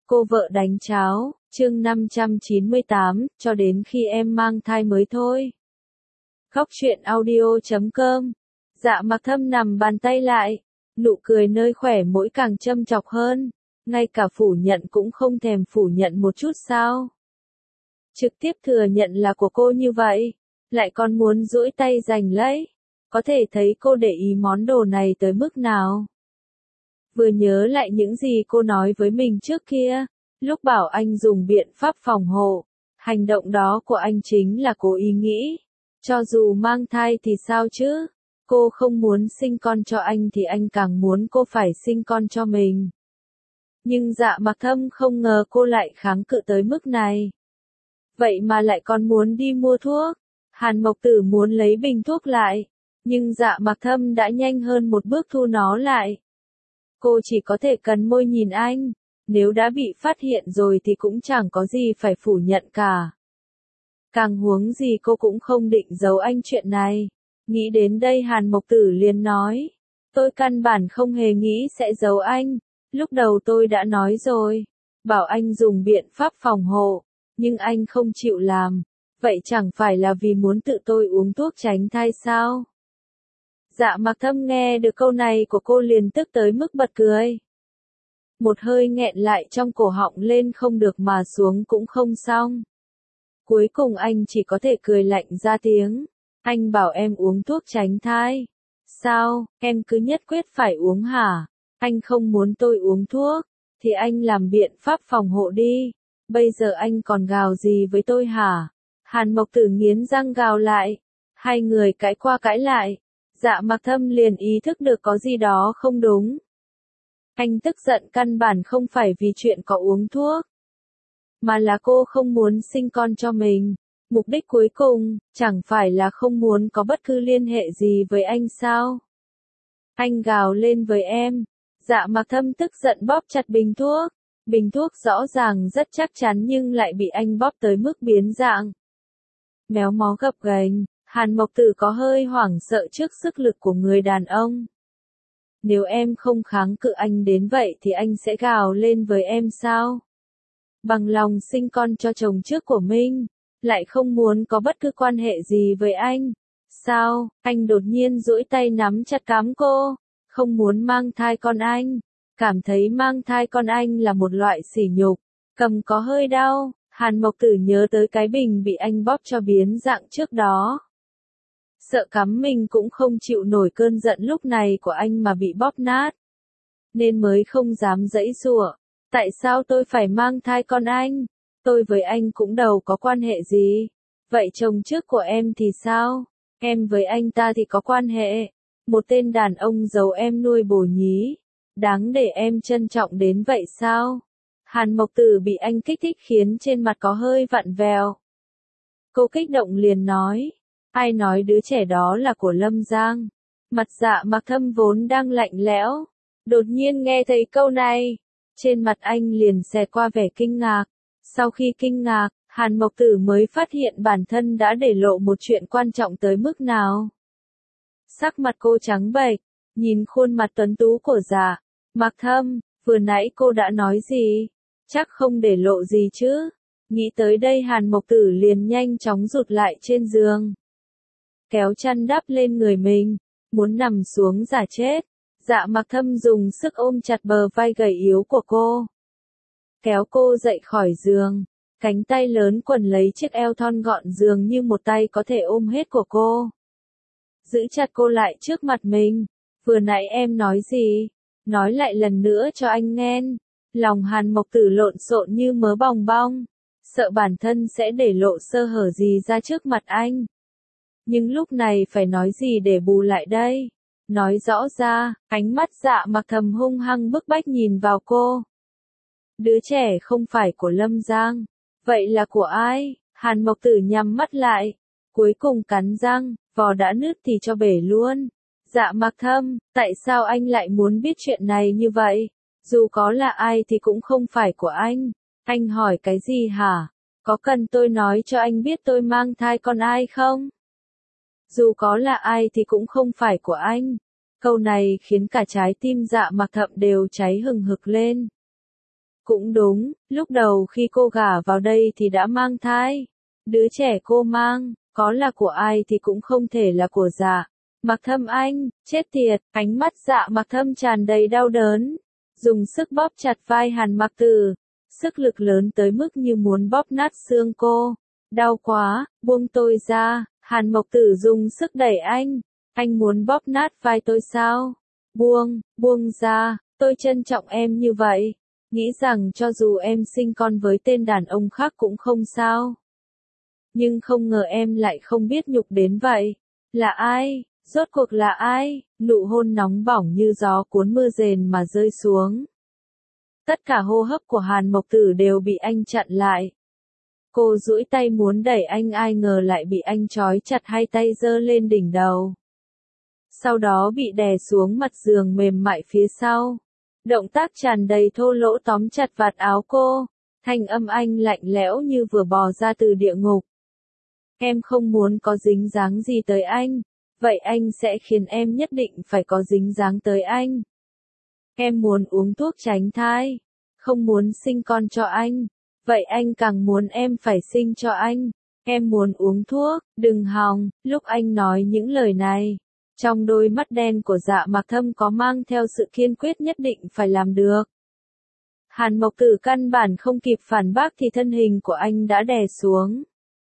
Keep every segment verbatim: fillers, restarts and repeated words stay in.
Cô vợ đánh cháo, chương năm trăm chín mươi tám, cho đến khi em mang thai mới thôi. Khóc chuyện audio chấm com. Dạ Mặc Thâm nằm bàn tay lại, nụ cười nơi khỏe mỗi càng châm chọc hơn, ngay cả phủ nhận cũng không thèm phủ nhận một chút sao. Trực tiếp thừa nhận là của cô như vậy, lại còn muốn duỗi tay giành lấy, có thể thấy cô để ý món đồ này tới mức nào. Vừa nhớ lại những gì cô nói với mình trước kia, lúc bảo anh dùng biện pháp phòng hộ, hành động đó của anh chính là cố ý nghĩ, cho dù mang thai thì sao chứ, cô không muốn sinh con cho anh thì anh càng muốn cô phải sinh con cho mình. Nhưng Dạ Mặc Thâm không ngờ cô lại kháng cự tới mức này. Vậy mà lại còn muốn đi mua thuốc. Hàn Mộc Tử muốn lấy bình thuốc lại, nhưng Dạ Mặc Thâm đã nhanh hơn một bước thu nó lại. Cô chỉ có thể cắn môi nhìn anh, nếu đã bị phát hiện rồi thì cũng chẳng có gì phải phủ nhận cả. Càng huống gì cô cũng không định giấu anh chuyện này. Nghĩ đến đây Hàn Mộc Tử liền nói, tôi căn bản không hề nghĩ sẽ giấu anh, lúc đầu tôi đã nói rồi, bảo anh dùng biện pháp phòng hộ, nhưng anh không chịu làm, vậy chẳng phải là vì muốn tự tôi uống thuốc tránh thai sao? Dạ Mặc Thâm nghe được câu này của cô liền tức tới mức bật cười. Một hơi nghẹn lại trong cổ họng lên không được mà xuống cũng không xong. Cuối cùng anh chỉ có thể cười lạnh ra tiếng. Anh bảo em uống thuốc tránh thai. Sao, em cứ nhất quyết phải uống hả? Anh không muốn tôi uống thuốc, thì anh làm biện pháp phòng hộ đi. Bây giờ anh còn gào gì với tôi hả? Hàn Mộc Tử nghiến răng gào lại. Hai người cãi qua cãi lại. Dạ Mặc Thâm liền ý thức được có gì đó không đúng. Anh tức giận căn bản không phải vì chuyện có uống thuốc, mà là cô không muốn sinh con cho mình. Mục đích cuối cùng, chẳng phải là không muốn có bất cứ liên hệ gì với anh sao? Anh gào lên với em. Dạ Mặc Thâm tức giận bóp chặt bình thuốc. Bình thuốc rõ ràng rất chắc chắn nhưng lại bị anh bóp tới mức biến dạng. Méo mó gập ghềnh, Hàn Mộc Tử có hơi hoảng sợ trước sức lực của người đàn ông. Nếu em không kháng cự anh đến vậy thì anh sẽ gào lên với em sao? Bằng lòng sinh con cho chồng trước của mình, lại không muốn có bất cứ quan hệ gì với anh. Sao? Anh đột nhiên duỗi tay nắm chặt cằm cô, không muốn mang thai con anh, cảm thấy mang thai con anh là một loại sỉ nhục, cầm có hơi đau. Hàn Mộc Tử nhớ tới cái bình bị anh bóp cho biến dạng trước đó. Sợ cắm mình cũng không chịu nổi cơn giận lúc này của anh mà bị bóp nát, nên mới không dám giãy giụa. Tại sao tôi phải mang thai con anh? Tôi với anh cũng đâu có quan hệ gì. Vậy chồng trước của em thì sao? Em với anh ta thì có quan hệ. Một tên đàn ông giấu em nuôi bồ nhí, đáng để em trân trọng đến vậy sao? Hàn Mộc Tử bị anh kích thích khiến trên mặt có hơi vặn vẹo. Cô kích động liền nói, ai nói đứa trẻ đó là của Lâm Giang? Mặt Dạ Mặc Thâm vốn đang lạnh lẽo, đột nhiên nghe thấy câu này, trên mặt anh liền xẹt qua vẻ kinh ngạc. Sau khi kinh ngạc, Hàn Mộc Tử mới phát hiện bản thân đã để lộ một chuyện quan trọng tới mức nào. Sắc mặt cô trắng bệch, nhìn khuôn mặt tuấn tú của Dạ Mặc Thâm, vừa nãy cô đã nói gì? Chắc không để lộ gì chứ? Nghĩ tới đây Hàn Mộc Tử liền nhanh chóng rụt lại trên giường, kéo chăn đắp lên người mình, muốn nằm xuống giả chết. Dạ Mặc Thâm dùng sức ôm chặt bờ vai gầy yếu của cô, kéo cô dậy khỏi giường, cánh tay lớn quần lấy chiếc eo thon gọn dường như một tay có thể ôm hết của cô. Giữ chặt cô lại trước mặt mình. Vừa nãy em nói gì? Nói lại lần nữa cho anh nghe. Lòng Hàn Mộc Tử lộn xộn như mớ bòng bong, sợ bản thân sẽ để lộ sơ hở gì ra trước mặt anh. Nhưng lúc này phải nói gì để bù lại đây? Nói rõ ra, ánh mắt Dạ Mặc Thâm hung hăng bức bách nhìn vào cô. Đứa trẻ không phải của Lâm Giang, vậy là của ai? Hàn Mộc Tử nhắm mắt lại, cuối cùng cắn răng, vò đã nứt thì cho bể luôn. Dạ Mặc Thâm, tại sao anh lại muốn biết chuyện này như vậy? Dù có là ai thì cũng không phải của anh. Anh hỏi cái gì hả? Có cần tôi nói cho anh biết tôi mang thai con ai không? Dù có là ai thì cũng không phải của anh. Câu này khiến cả trái tim Dạ Mặc Thâm đều cháy hừng hực lên. Cũng đúng, lúc đầu khi cô gả vào đây thì đã mang thai. Đứa trẻ cô mang, có là của ai thì cũng không thể là của Dạ Mặc Thâm anh, chết tiệt, ánh mắt Dạ Mặc Thâm tràn đầy đau đớn. Dùng sức bóp chặt vai Hàn Mặc Tử, sức lực lớn tới mức như muốn bóp nát xương cô. Đau quá, buông tôi ra, Hàn Mộc Tử dùng sức đẩy anh. Anh muốn bóp nát vai tôi sao? Buông, buông ra, tôi trân trọng em như vậy. Nghĩ rằng cho dù em sinh con với tên đàn ông khác cũng không sao. Nhưng không ngờ em lại không biết nhục đến vậy. Là ai? Rốt cuộc là ai? Nụ hôn nóng bỏng như gió cuốn mưa rền mà rơi xuống. Tất cả hô hấp của Hàn Mộc Tử đều bị anh chặn lại. Cô duỗi tay muốn đẩy anh, ai ngờ lại bị anh trói chặt hai tay giơ lên đỉnh đầu. Sau đó bị đè xuống mặt giường mềm mại phía sau. Động tác tràn đầy thô lỗ tóm chặt vạt áo cô. Thanh âm anh lạnh lẽo như vừa bò ra từ địa ngục. Em không muốn có dính dáng gì tới anh. Vậy anh sẽ khiến em nhất định phải có dính dáng tới anh. Em muốn uống thuốc tránh thai. Không muốn sinh con cho anh. Vậy anh càng muốn em phải sinh cho anh. Em muốn uống thuốc, đừng hòng. Lúc anh nói những lời này, trong đôi mắt đen của Dạ Mặc Thâm có mang theo sự kiên quyết nhất định phải làm được. Hàn Mộc Tử căn bản không kịp phản bác thì thân hình của anh đã đè xuống.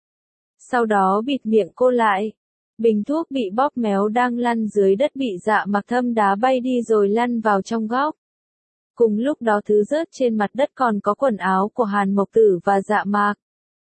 Sau đó bịt miệng cô lại. Bình thuốc bị bóp méo đang lăn dưới đất bị Dạ Mặc Thâm đá bay đi rồi lăn vào trong góc. Cùng lúc đó thứ rớt trên mặt đất còn có quần áo của Hàn Mộc Tử và Dạ Mặc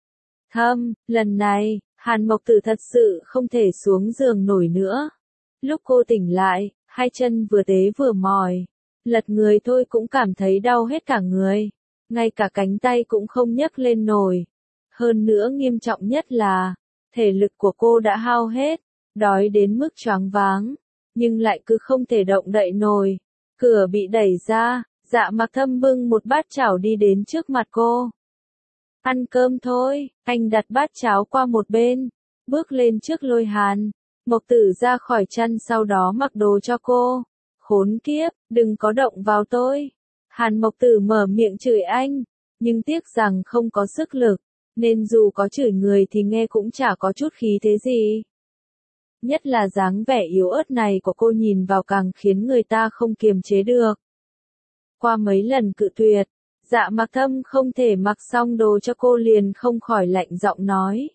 Thâm. Lần này, Hàn Mộc Tử thật sự không thể xuống giường nổi nữa. Lúc cô tỉnh lại, hai chân vừa tế vừa mỏi. Lật người thôi cũng cảm thấy đau hết cả người. Ngay cả cánh tay cũng không nhấc lên nổi. Hơn nữa nghiêm trọng nhất là, thể lực của cô đã hao hết, đói đến mức choáng váng, nhưng lại cứ không thể động đậy nổi. Cửa bị đẩy ra, Dạ Mặc Thâm bưng một bát chảo đi đến trước mặt cô. Ăn cơm thôi, anh đặt bát cháo qua một bên, bước lên trước lôi Hàn Mộc Tử ra khỏi chăn, sau đó mặc đồ cho cô. Khốn kiếp, đừng có động vào tôi. Hàn Mộc Tử mở miệng chửi anh, nhưng tiếc rằng không có sức lực, nên dù có chửi người thì nghe cũng chả có chút khí thế gì. Nhất là dáng vẻ yếu ớt này của cô nhìn vào càng khiến người ta không kiềm chế được. Qua mấy lần cự tuyệt, Dạ Mặc Thâm không thể mặc xong đồ cho cô liền không khỏi lạnh giọng nói.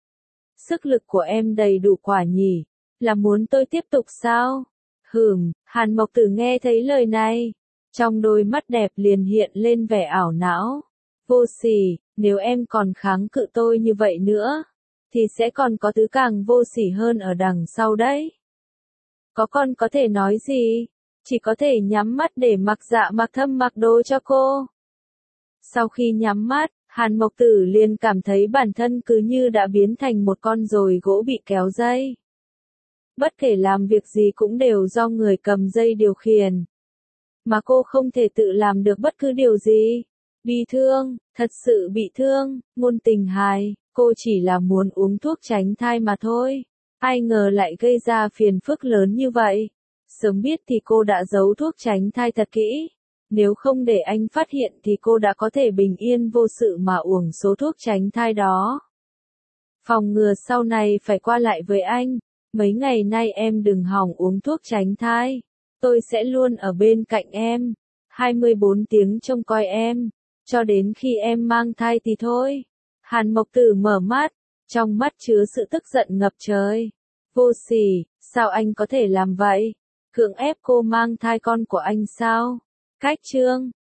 Sức lực của em đầy đủ quả nhỉ, là muốn tôi tiếp tục sao? Hừm, Hàn Mộc Tử nghe thấy lời này, trong đôi mắt đẹp liền hiện lên vẻ ảo não. Vô sỉ, nếu em còn kháng cự tôi như vậy nữa, thì sẽ còn có thứ càng vô sỉ hơn ở đằng sau đấy. Có con có thể nói gì? Chỉ có thể nhắm mắt để mặc Dạ Mặc Thâm mặc đồ cho cô. Sau khi nhắm mắt, Hàn Mộc Tử liền cảm thấy bản thân cứ như đã biến thành một con dồi gỗ bị kéo dây. Bất kể làm việc gì cũng đều do người cầm dây điều khiển. Mà cô không thể tự làm được bất cứ điều gì. Bị thương, thật sự bị thương, ngôn tình hài, cô chỉ là muốn uống thuốc tránh thai mà thôi. Ai ngờ lại gây ra phiền phức lớn như vậy. Sớm biết thì cô đã giấu thuốc tránh thai thật kỹ. Nếu không để anh phát hiện thì cô đã có thể bình yên vô sự mà uống số thuốc tránh thai đó. Phòng ngừa sau này phải qua lại với anh. Mấy ngày nay em đừng hòng uống thuốc tránh thai. Tôi sẽ luôn ở bên cạnh em. hai mươi bốn tiếng trông coi em. Cho đến khi em mang thai thì thôi. Hàn Mộc Tử mở mắt. Trong mắt chứa sự tức giận ngập trời. Vô sỉ, sao anh có thể làm vậy? Cưỡng ép cô mang thai con của anh sao? Cách chương